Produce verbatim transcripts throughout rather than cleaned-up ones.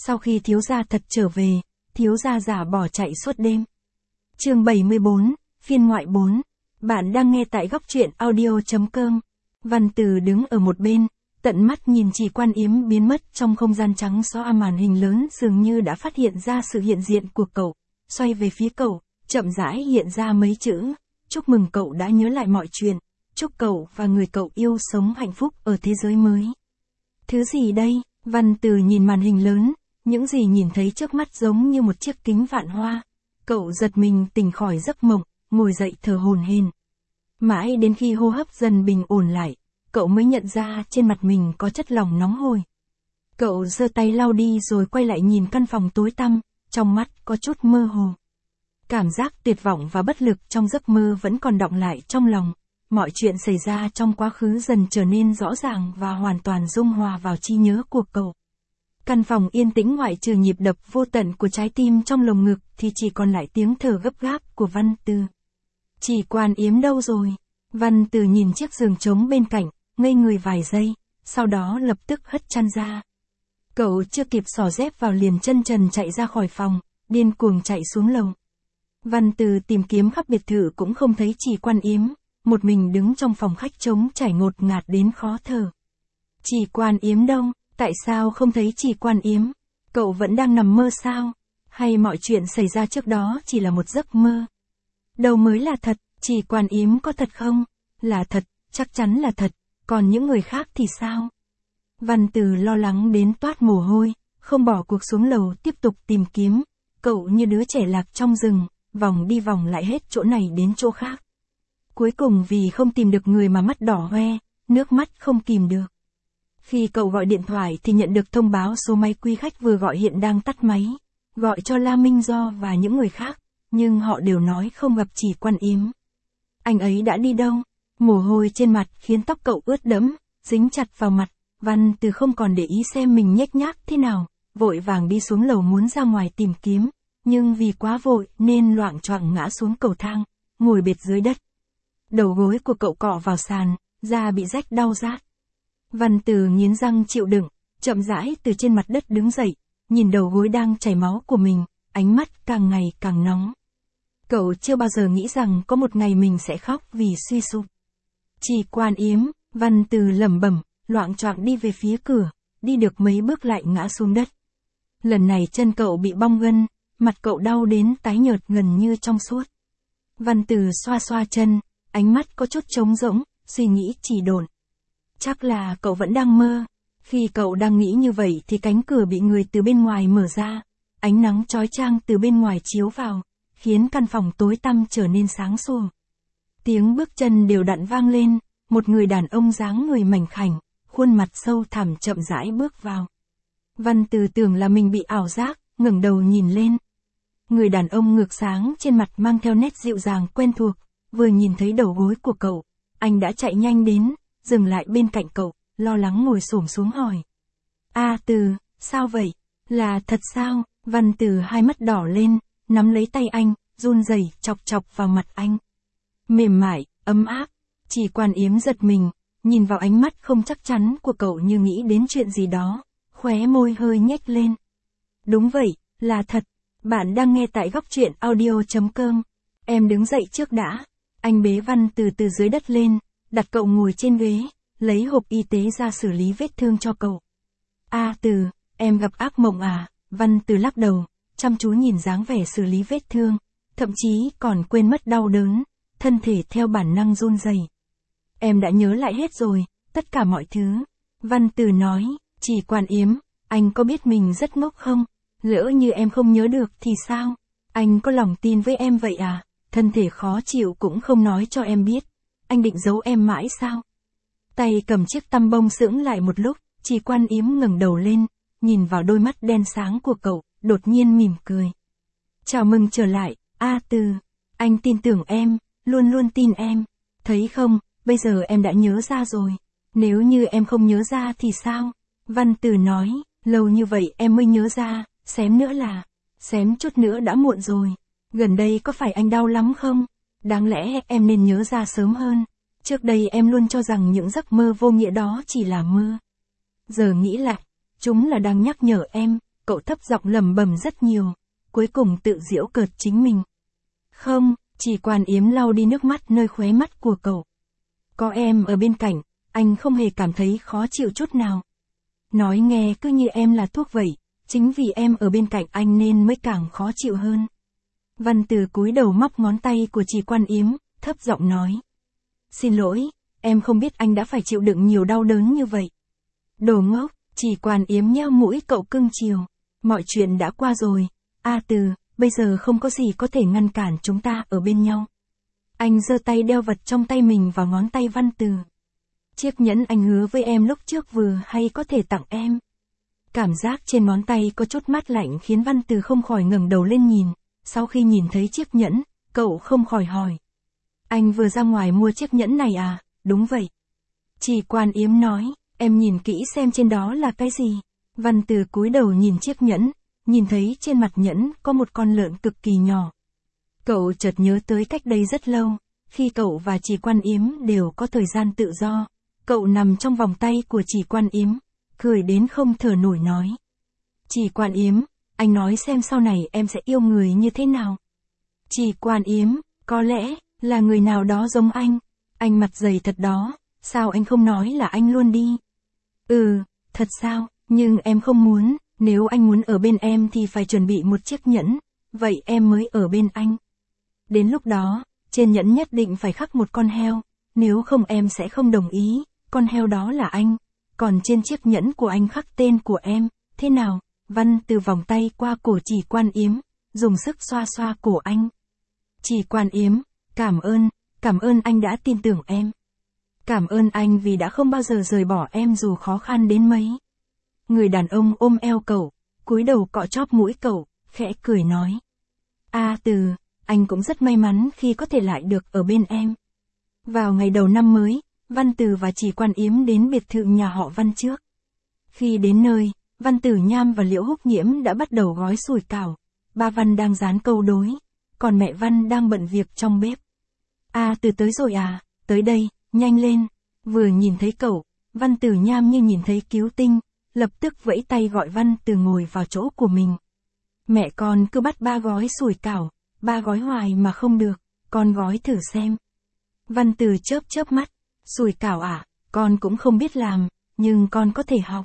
Sau khi thiếu gia thật trở về, thiếu gia giả bỏ chạy suốt đêm. Chương bảy mươi bốn, phiên ngoại bốn. Bạn đang nghe tại góc truyện audio chấm com. Văn Từ đứng ở một bên, tận mắt nhìn Chỉ Quan Yếm biến mất trong không gian trắng xóa, màn hình lớn dường như đã phát hiện ra sự hiện diện của cậu, xoay về phía cậu, chậm rãi hiện ra mấy chữ: chúc mừng cậu đã nhớ lại mọi chuyện, chúc cậu và người cậu yêu sống hạnh phúc ở thế giới mới. Thứ gì đây? Văn Từ nhìn màn hình lớn, những gì nhìn thấy trước mắt giống như một chiếc kính vạn hoa. Cậu giật mình tỉnh khỏi giấc mộng, ngồi dậy thở hổn hển. Mãi đến khi hô hấp dần bình ổn lại, cậu mới nhận ra trên mặt mình có chất lỏng nóng hổi. Cậu giơ tay lau đi rồi quay lại nhìn căn phòng tối tăm, trong mắt có chút mơ hồ. Cảm giác tuyệt vọng và bất lực trong giấc mơ vẫn còn đọng lại trong lòng. Mọi chuyện xảy ra trong quá khứ dần trở nên rõ ràng và hoàn toàn dung hòa vào trí nhớ của cậu. Căn phòng yên tĩnh, ngoại trừ nhịp đập vô tận của trái tim trong lồng ngực thì chỉ còn lại tiếng thở gấp gáp của Văn Từ. Chỉ Quan Yếm đâu rồi? Văn Từ nhìn chiếc giường trống bên cạnh, ngây người vài giây, sau đó lập tức hất chăn ra. Cậu chưa kịp xỏ dép vào liền chân trần chạy ra khỏi phòng, điên cuồng chạy xuống lầu. Văn Từ tìm kiếm khắp biệt thự cũng không thấy Chỉ Quan Yếm, một mình đứng trong phòng khách trống trải ngột ngạt đến khó thở. Chỉ Quan Yếm đâu? Tại sao không thấy Chỉ Quan Yếm? Cậu vẫn đang nằm mơ sao? Hay mọi chuyện xảy ra trước đó chỉ là một giấc mơ? Đâu mới là thật? Chỉ Quan Yếm có thật không? Là thật, chắc chắn là thật, còn những người khác thì sao? Văn Từ lo lắng đến toát mồ hôi, không bỏ cuộc xuống lầu tiếp tục tìm kiếm. Cậu như đứa trẻ lạc trong rừng, vòng đi vòng lại hết chỗ này đến chỗ khác. Cuối cùng vì không tìm được người mà mắt đỏ hoe, nước mắt không kìm được. Khi cậu gọi điện thoại thì nhận được thông báo số máy quý khách vừa gọi hiện đang tắt máy, gọi cho La Minh Do và những người khác, nhưng họ đều nói không gặp Chỉ Quan Yếm. Anh ấy đã đi đâu? Mồ hôi trên mặt khiến tóc cậu ướt đẫm, dính chặt vào mặt. Văn Từ không còn để ý xem mình nhếch nhác thế nào, vội vàng đi xuống lầu muốn ra ngoài tìm kiếm, nhưng vì quá vội nên loạng choạng ngã xuống cầu thang, ngồi bệt dưới đất. Đầu gối của cậu cọ vào sàn, da bị rách đau rát. Văn Từ nghiến răng chịu đựng, chậm rãi từ trên mặt đất đứng dậy, nhìn đầu gối đang chảy máu của mình, ánh mắt càng ngày càng nóng. Cậu chưa bao giờ nghĩ rằng có một ngày mình sẽ khóc vì suy sụp. Chỉ Quan Yếm, Văn Từ lẩm bẩm, loạng choạng đi về phía cửa, đi được mấy bước lại ngã xuống đất. Lần này chân cậu bị bong gân, mặt cậu đau đến tái nhợt gần như trong suốt. Văn Từ xoa xoa chân, ánh mắt có chút trống rỗng, suy nghĩ chỉ độn. Chắc là cậu vẫn đang mơ. Khi cậu đang nghĩ như vậy thì cánh cửa bị người từ bên ngoài mở ra, ánh nắng chói chang từ bên ngoài chiếu vào, khiến căn phòng tối tăm trở nên sáng sủa. Tiếng bước chân đều đặn vang lên, một người đàn ông dáng người mảnh khảnh, khuôn mặt sâu thẳm chậm rãi bước vào. Văn Từ tưởng là mình bị ảo giác, ngẩng đầu nhìn lên. Người đàn ông ngược sáng trên mặt mang theo nét dịu dàng quen thuộc, vừa nhìn thấy đầu gối của cậu, anh đã chạy nhanh đến, dừng lại bên cạnh cậu, lo lắng ngồi xổm xuống hỏi. A Từ, sao vậy? Là thật sao? Văn Từ hai mắt đỏ lên, nắm lấy tay anh, run rẩy chọc chọc vào mặt anh. Mềm mại, ấm áp. Chỉ Quan Yếm giật mình, nhìn vào ánh mắt không chắc chắn của cậu như nghĩ đến chuyện gì đó, khóe môi hơi nhếch lên. Đúng vậy, là thật. Bạn đang nghe tại góc truyện audio chấm com. Em đứng dậy trước đã. Anh bế Văn Từ từ dưới đất lên, đặt cậu ngồi trên ghế, lấy hộp y tế ra xử lý vết thương cho cậu. A Từ, em gặp ác mộng à? Văn Từ lắc đầu, chăm chú nhìn dáng vẻ xử lý vết thương, thậm chí còn quên mất đau đớn, thân thể theo bản năng run rẩy. Em đã nhớ lại hết rồi, tất cả mọi thứ. Văn Từ nói. Chỉ Quan Yếm, anh có biết mình rất ngốc không? Lỡ như em không nhớ được thì sao? Anh có lòng tin với em vậy à? Thân thể khó chịu cũng không nói cho em biết. Anh định giấu em mãi sao? Tay cầm chiếc tăm bông sững lại một lúc, Chỉ Quan Yếm ngẩng đầu lên, nhìn vào đôi mắt đen sáng của cậu, đột nhiên mỉm cười. Chào mừng trở lại, A Từ. Anh tin tưởng em, luôn luôn tin em. Thấy không, bây giờ em đã nhớ ra rồi. Nếu như em không nhớ ra thì sao? Văn Từ nói, lâu như vậy em mới nhớ ra, xém nữa là, xém chút nữa đã muộn rồi. Gần đây có phải anh đau lắm không? Đáng lẽ em nên nhớ ra sớm hơn. Trước đây em luôn cho rằng những giấc mơ vô nghĩa đó chỉ là mơ. Giờ nghĩ lại, chúng là đang nhắc nhở em, cậu thấp giọng lẩm bẩm rất nhiều, cuối cùng tự giễu cợt chính mình. Không, Chỉ Quan Yếm lau đi nước mắt nơi khóe mắt của cậu. Có em ở bên cạnh, anh không hề cảm thấy khó chịu chút nào. Nói nghe cứ như em là thuốc vậy, chính vì em ở bên cạnh anh nên mới càng khó chịu hơn. Văn Từ cúi đầu móc ngón tay của Chỉ Quan Yếm, thấp giọng nói. Xin lỗi, em không biết anh đã phải chịu đựng nhiều đau đớn như vậy. Đồ ngốc, Chỉ Quan Yếm nheo mũi cậu cưng chiều. Mọi chuyện đã qua rồi, A Từ, bây giờ không có gì có thể ngăn cản chúng ta ở bên nhau. Anh giơ tay đeo vật trong tay mình vào ngón tay Văn Từ. Chiếc nhẫn anh hứa với em lúc trước vừa hay có thể tặng em. Cảm giác trên ngón tay có chút mát lạnh khiến Văn Từ không khỏi ngẩng đầu lên nhìn. Sau khi nhìn thấy chiếc nhẫn, cậu không khỏi hỏi. Anh vừa ra ngoài mua chiếc nhẫn này à? Đúng vậy. Chỉ Quan Yếm nói, em nhìn kỹ xem trên đó là cái gì. Văn Từ cúi đầu nhìn chiếc nhẫn, nhìn thấy trên mặt nhẫn có một con lợn cực kỳ nhỏ. Cậu chợt nhớ tới cách đây rất lâu, khi cậu và Chỉ Quan Yếm đều có thời gian tự do. Cậu nằm trong vòng tay của Chỉ Quan Yếm, cười đến không thở nổi nói. Chỉ Quan Yếm, anh nói xem sau này em sẽ yêu người như thế nào. Chỉ Quan Yếm, có lẽ là người nào đó giống anh. Anh mặt dày thật đó, sao anh không nói là anh luôn đi? Ừ, thật sao, nhưng em không muốn, nếu anh muốn ở bên em thì phải chuẩn bị một chiếc nhẫn, vậy em mới ở bên anh. Đến lúc đó, trên nhẫn nhất định phải khắc một con heo, nếu không em sẽ không đồng ý, con heo đó là anh, còn trên chiếc nhẫn của anh khắc tên của em, thế nào? Văn Từ vòng tay qua cổ Chỉ Quan Yếm, dùng sức xoa xoa cổ anh. Chỉ Quan Yếm, cảm ơn, cảm ơn anh đã tin tưởng em. Cảm ơn anh vì đã không bao giờ rời bỏ em dù khó khăn đến mấy. Người đàn ông ôm eo cậu, cúi đầu cọ chóp mũi cậu, khẽ cười nói. A Từ, anh cũng rất may mắn khi có thể lại được ở bên em. Vào ngày đầu năm mới, Văn Từ và Chỉ Quan Yếm đến biệt thự nhà họ Văn trước. Khi đến nơi, Văn Tử Nham và Liễu Húc Nhiễm đã bắt đầu gói sủi cảo. Ba Văn đang dán câu đối, còn mẹ Văn đang bận việc trong bếp. A Từ tới rồi à, tới đây, nhanh lên. Vừa nhìn thấy cậu, Văn Tử Nham như nhìn thấy cứu tinh, lập tức vẫy tay gọi Văn Từ ngồi vào chỗ của mình. Mẹ con cứ bắt ba gói sủi cảo, ba gói hoài mà không được, con gói thử xem. Văn Từ chớp chớp mắt, sủi cảo à, con cũng không biết làm, nhưng con có thể học.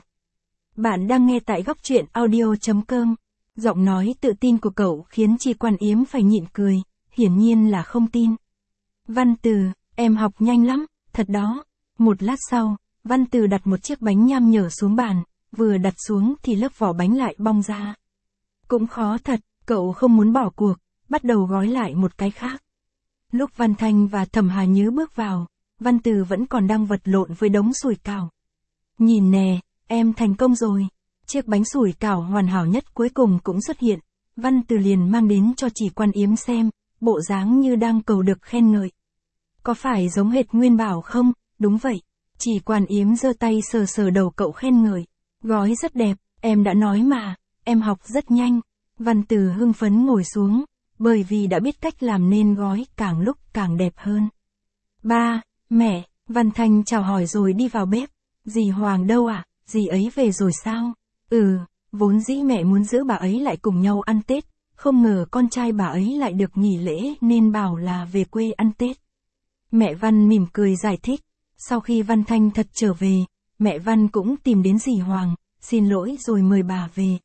Bạn đang nghe tại góc truyện audio chấm com. Giọng nói tự tin của cậu khiến Chỉ Quan Yếm phải nhịn cười, hiển nhiên là không tin. Văn Từ, em học nhanh lắm, thật đó. Một lát sau, Văn Từ đặt một chiếc bánh nham nhở xuống bàn, vừa đặt xuống thì lớp vỏ bánh lại bong ra. Cũng khó thật, cậu không muốn bỏ cuộc, bắt đầu gói lại một cái khác. Lúc Văn Thanh và Thẩm Hà Nhứ bước vào, Văn Từ vẫn còn đang vật lộn với đống sủi cảo. Nhìn nè, em thành công rồi. Chiếc bánh sủi cảo hoàn hảo nhất cuối cùng cũng xuất hiện. Văn Từ liền mang đến cho Chỉ Quan Yếm xem, bộ dáng như đang cầu được khen ngợi. Có phải giống hệt Nguyên Bảo không? Đúng vậy. Chỉ Quan Yếm giơ tay sờ sờ đầu cậu khen ngợi. Gói rất đẹp, em đã nói mà, em học rất nhanh. Văn Từ hưng phấn ngồi xuống, bởi vì đã biết cách làm nên gói càng lúc càng đẹp hơn. Ba, mẹ, Văn Thanh chào hỏi rồi đi vào bếp. Dì Hoàng đâu à? Dì ấy về rồi sao? Ừ, vốn dĩ mẹ muốn giữ bà ấy lại cùng nhau ăn Tết, không ngờ con trai bà ấy lại được nghỉ lễ nên bảo là về quê ăn Tết. Mẹ Văn mỉm cười giải thích, sau khi Văn Thanh thật trở về, mẹ Văn cũng tìm đến dì Hoàng, xin lỗi rồi mời bà về.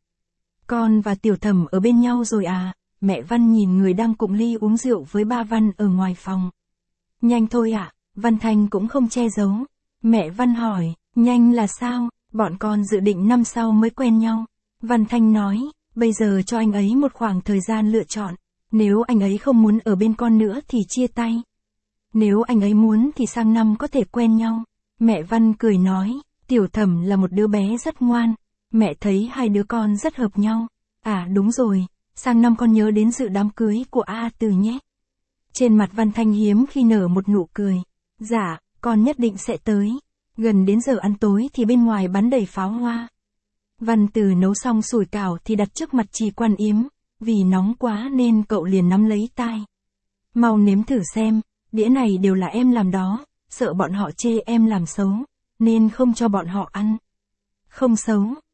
Con và Tiểu Thẩm ở bên nhau rồi à? Mẹ Văn nhìn người đang cụng ly uống rượu với ba Văn ở ngoài phòng. Nhanh thôi ạ, à? Văn Thanh cũng không che giấu. Mẹ Văn hỏi, nhanh là sao? Bọn con dự định năm sau mới quen nhau. Văn Thanh nói, bây giờ cho anh ấy một khoảng thời gian lựa chọn. Nếu anh ấy không muốn ở bên con nữa thì chia tay. Nếu anh ấy muốn thì sang năm có thể quen nhau. Mẹ Văn cười nói, Tiểu Thẩm là một đứa bé rất ngoan. Mẹ thấy hai đứa con rất hợp nhau. À đúng rồi, sang năm con nhớ đến dự đám cưới của A Từ nhé. Trên mặt Văn Thanh hiếm khi nở một nụ cười. Dạ, con nhất định sẽ tới. Gần đến giờ ăn tối thì bên ngoài bắn đầy pháo hoa. Văn Từ nấu xong sủi cảo thì đặt trước mặt Chỉ Quan Yếm, vì nóng quá nên cậu liền nắm lấy tai. Mau nếm thử xem, đĩa này đều là em làm đó, sợ bọn họ chê em làm xấu, nên không cho bọn họ ăn. Không xấu,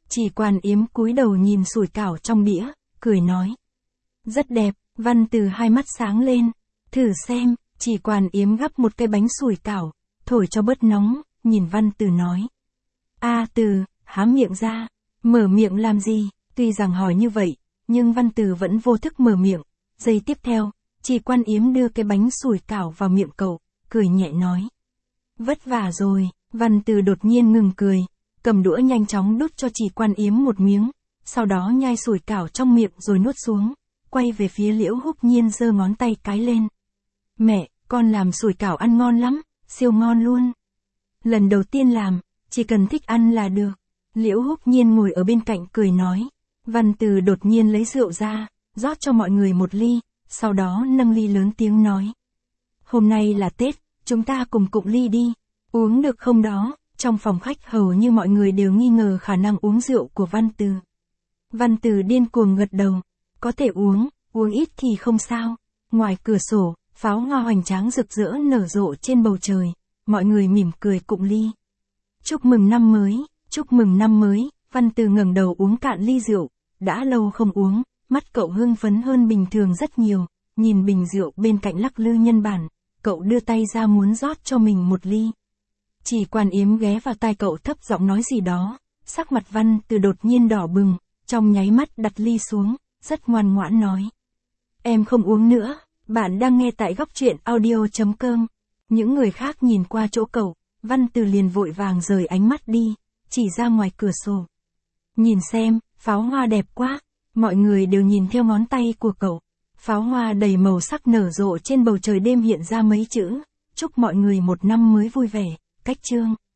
Chỉ Quan Yếm cúi đầu nhìn sủi cảo trong đĩa, cười nói. Rất đẹp, Văn Từ hai mắt sáng lên. Thử xem, Chỉ Quan Yếm gắp một cái bánh sủi cảo, thổi cho bớt nóng, nhìn Văn Từ nói. A Từ, há miệng ra, mở miệng làm gì? Tuy rằng hỏi như vậy, nhưng Văn Từ vẫn vô thức mở miệng. Giây tiếp theo, Chỉ Quan Yếm đưa cái bánh sủi cảo vào miệng cậu, cười nhẹ nói. Vất vả rồi. Văn Từ đột nhiên ngừng cười, cầm đũa nhanh chóng đút cho Chỉ Quan Yếm một miếng, sau đó nhai sủi cảo trong miệng rồi nuốt xuống, quay về phía Liễu Húc Nhiên giơ ngón tay cái lên. Mẹ, con làm sủi cảo ăn ngon lắm, siêu ngon luôn. Lần đầu tiên làm, chỉ cần thích ăn là được. Liễu Húc Nhiên ngồi ở bên cạnh cười nói. Văn Từ đột nhiên lấy rượu ra, rót cho mọi người một ly, sau đó nâng ly lớn tiếng nói. Hôm nay là Tết, chúng ta cùng cụng ly đi. Uống được không đó? Trong phòng khách hầu như mọi người đều nghi ngờ khả năng uống rượu của Văn Từ. Văn Từ điên cuồng gật đầu. Có thể uống, uống ít thì không sao. Ngoài cửa sổ, pháo hoa hoành tráng rực rỡ nở rộ trên bầu trời. Mọi người mỉm cười cụng ly. Chúc mừng năm mới, chúc mừng năm mới. Văn Từ ngẩng đầu uống cạn ly rượu. Đã lâu không uống, mắt cậu hưng phấn hơn bình thường rất nhiều. Nhìn bình rượu bên cạnh lắc lư nhân bản, cậu đưa tay ra muốn rót cho mình một ly. Chỉ Quan Yếm ghé vào tai cậu thấp giọng nói gì đó, sắc mặt Văn Từ đột nhiên đỏ bừng, trong nháy mắt đặt ly xuống, rất ngoan ngoãn nói. Em không uống nữa, bạn đang nghe tại góc truyện audio chấm com. Những người khác nhìn qua chỗ cậu, Văn Từ liền vội vàng rời ánh mắt đi, chỉ ra ngoài cửa sổ. Nhìn xem, pháo hoa đẹp quá, mọi người đều nhìn theo ngón tay của cậu. Pháo hoa đầy màu sắc nở rộ trên bầu trời đêm hiện ra mấy chữ, chúc mọi người một năm mới vui vẻ, cách chương.